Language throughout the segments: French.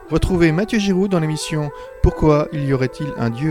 Retrouvez Mathieu Giroux dans l'émission Pourquoi y aurait-il un Dieu ?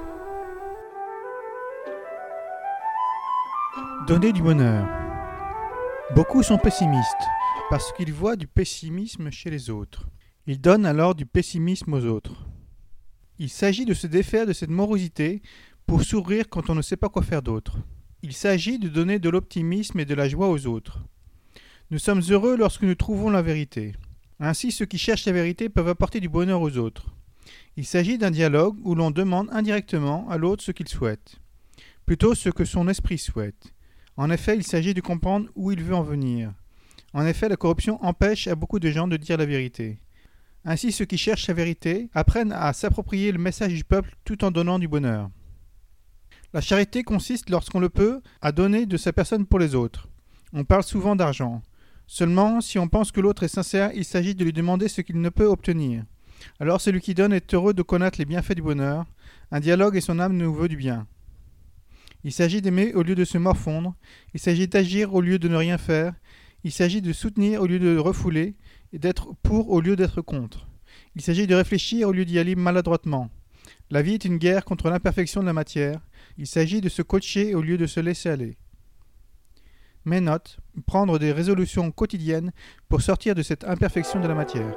Donner du bonheur. Beaucoup sont pessimistes parce qu'ils voient du pessimisme chez les autres. Ils donnent alors du pessimisme aux autres. Il s'agit de se défaire de cette morosité pour sourire quand on ne sait pas quoi faire d'autre. Il s'agit de donner de l'optimisme et de la joie aux autres. Nous sommes heureux lorsque nous trouvons la vérité. Ainsi, ceux qui cherchent la vérité peuvent apporter du bonheur aux autres. Il s'agit d'un dialogue où l'on demande indirectement à l'autre ce qu'il souhaite, plutôt ce que son esprit souhaite. En effet, il s'agit de comprendre où il veut en venir. En effet, la corruption empêche à beaucoup de gens de dire la vérité. Ainsi, ceux qui cherchent la vérité apprennent à s'approprier le message du peuple tout en donnant du bonheur. La charité consiste, lorsqu'on le peut, à donner de sa personne pour les autres. On parle souvent d'argent. Seulement, si on pense que l'autre est sincère, il s'agit de lui demander ce qu'il ne peut obtenir. Alors celui qui donne est heureux de connaître les bienfaits du bonheur. Un dialogue et son âme nous veut du bien. Il s'agit d'aimer au lieu de se morfondre. Il s'agit d'agir au lieu de ne rien faire. Il s'agit de soutenir au lieu de refouler et d'être pour au lieu d'être contre. Il s'agit de réfléchir au lieu d'y aller maladroitement. La vie est une guerre contre l'imperfection de la matière. Il s'agit de se coacher au lieu de se laisser aller. Mes notes, prendre des résolutions quotidiennes pour sortir de cette imperfection de la matière.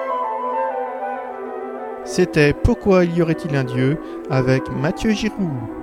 C'était Pourquoi y aurait-il un Dieu avec Mathieu Giroux.